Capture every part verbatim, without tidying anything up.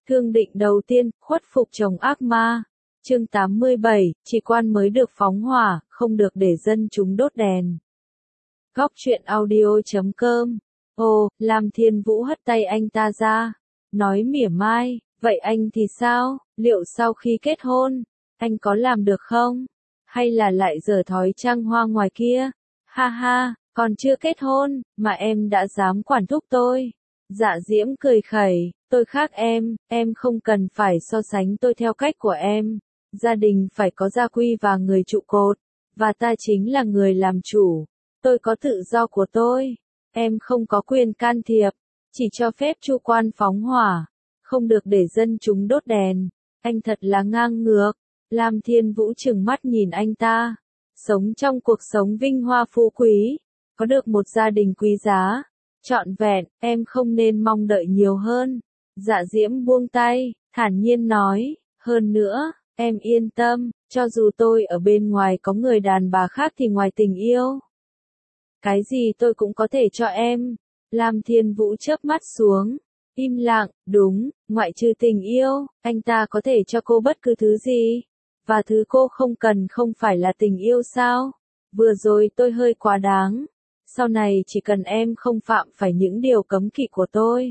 Thương định đầu tiên, khuất phục chồng ác ma. Chương tám mươi bảy, chỉ quan mới được phóng hỏa, không được để dân chúng đốt đèn. Góc truyện audio chấm com. Ồ, Lam Thiên Vũ hất tay anh ta ra, nói mỉa mai, vậy anh thì sao, liệu sau khi kết hôn, anh có làm được không? Hay là lại giở thói trăng hoa ngoài kia? Ha ha, còn chưa kết hôn, mà em đã dám quản thúc tôi. Dạ Diễm cười khẩy, tôi khác em, em không cần phải so sánh tôi theo cách của em. Gia đình phải có gia quy và người trụ cột, và ta chính là người làm chủ. Tôi có tự do của tôi, em không có quyền can thiệp, chỉ cho phép chu quan phóng hỏa, không được để dân chúng đốt đèn. Anh thật là ngang ngược. Lam Thiên Vũ trừng mắt nhìn anh ta. Sống trong cuộc sống vinh hoa phú quý, có được một gia đình quý giá, trọn vẹn, em không nên mong đợi nhiều hơn. Dạ Diễm buông tay, thản nhiên nói, hơn nữa, em yên tâm, cho dù tôi ở bên ngoài có người đàn bà khác thì ngoài tình yêu, cái gì tôi cũng có thể cho em. Lam Thiên Vũ chớp mắt xuống, im lặng, đúng, ngoại trừ tình yêu, anh ta có thể cho cô bất cứ thứ gì. Và thứ cô không cần không phải là tình yêu sao? Vừa rồi tôi hơi quá đáng. Sau này chỉ cần em không phạm phải những điều cấm kỵ của tôi,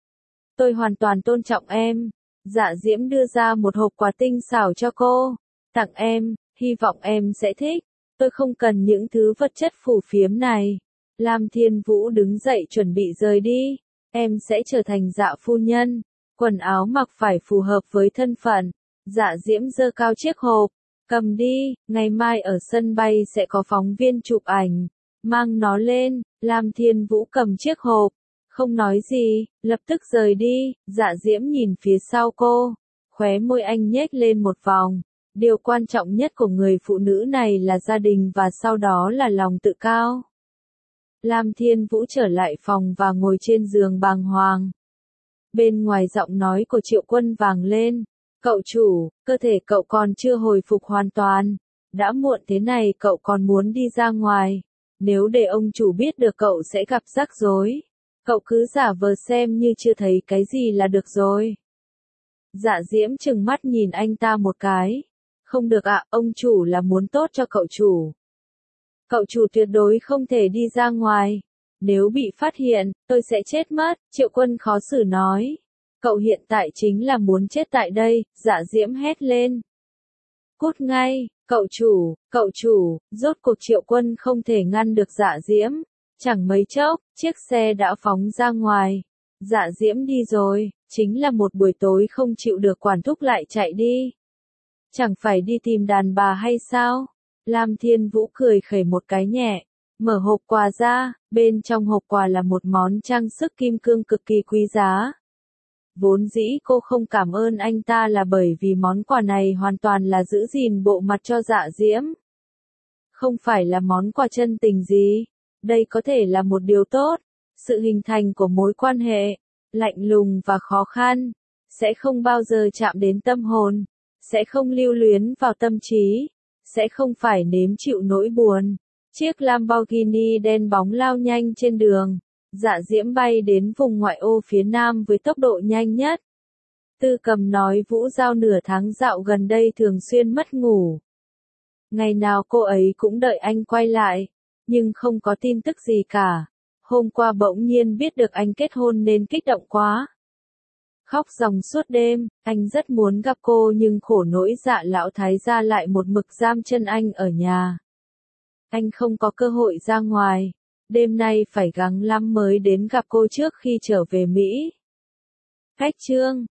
tôi hoàn toàn tôn trọng em. Dạ Diễm đưa ra một hộp quà tinh xảo cho cô. Tặng em, hy vọng em sẽ thích. Tôi không cần những thứ vật chất phù phiếm này. Lam Thiên Vũ đứng dậy chuẩn bị rời đi. Em sẽ trở thành dạ phu nhân. Quần áo mặc phải phù hợp với thân phận. Dạ Diễm giơ cao chiếc hộp. Cầm đi, ngày mai ở sân bay sẽ có phóng viên chụp ảnh. Mang nó lên. Lam Thiên Vũ cầm chiếc hộp, không nói gì, lập tức rời đi. Dạ Diễm nhìn phía sau cô, khóe môi anh nhếch lên một vòng. Điều quan trọng nhất của người phụ nữ này là gia đình và sau đó là lòng tự cao. Lam Thiên Vũ trở lại phòng và ngồi trên giường bàng hoàng. Bên ngoài giọng nói của Triệu Quân vang lên. Cậu chủ, cơ thể cậu còn chưa hồi phục hoàn toàn. Đã muộn thế này cậu còn muốn đi ra ngoài. Nếu để ông chủ biết được cậu sẽ gặp rắc rối. Cậu cứ giả vờ xem như chưa thấy cái gì là được rồi. Dạ Diễm trừng mắt nhìn anh ta một cái. Không được ạ, ông chủ là muốn tốt cho cậu chủ. Cậu chủ tuyệt đối không thể đi ra ngoài. Nếu bị phát hiện, tôi sẽ chết mất, Triệu Quân khó xử nói. Cậu hiện tại chính là muốn chết tại đây, Dạ Diễm hét lên. Cút ngay, cậu chủ, cậu chủ, rốt cuộc Triệu Quân không thể ngăn được Dạ Diễm. Chẳng mấy chốc, chiếc xe đã phóng ra ngoài. Dạ Diễm đi rồi, chính là một buổi tối không chịu được quản thúc lại chạy đi. Chẳng phải đi tìm đàn bà hay sao? Lam Thiên Vũ cười khẩy một cái nhẹ, mở hộp quà ra, bên trong hộp quà là một món trang sức kim cương cực kỳ quý giá. Vốn dĩ cô không cảm ơn anh ta là bởi vì món quà này hoàn toàn là giữ gìn bộ mặt cho Dạ Diễm. Không phải là món quà chân tình gì. Đây có thể là một điều tốt. Sự hình thành của mối quan hệ, lạnh lùng và khó khăn, sẽ không bao giờ chạm đến tâm hồn, sẽ không lưu luyến vào tâm trí, sẽ không phải nếm chịu nỗi buồn. Chiếc Lamborghini đen bóng lao nhanh trên đường. Dạ Diễm bay đến vùng ngoại ô phía nam với tốc độ nhanh nhất. Tư Cầm nói Vũ Giao nửa tháng dạo gần đây thường xuyên mất ngủ. Ngày nào cô ấy cũng đợi anh quay lại, nhưng không có tin tức gì cả. Hôm qua bỗng nhiên biết được anh kết hôn nên kích động quá. Khóc ròng suốt đêm, anh rất muốn gặp cô nhưng khổ nỗi Dạ lão thái gia lại một mực giam chân anh ở nhà. Anh không có cơ hội ra ngoài. Đêm nay phải gắng lắm mới đến gặp cô trước khi trở về Mỹ. Cách chương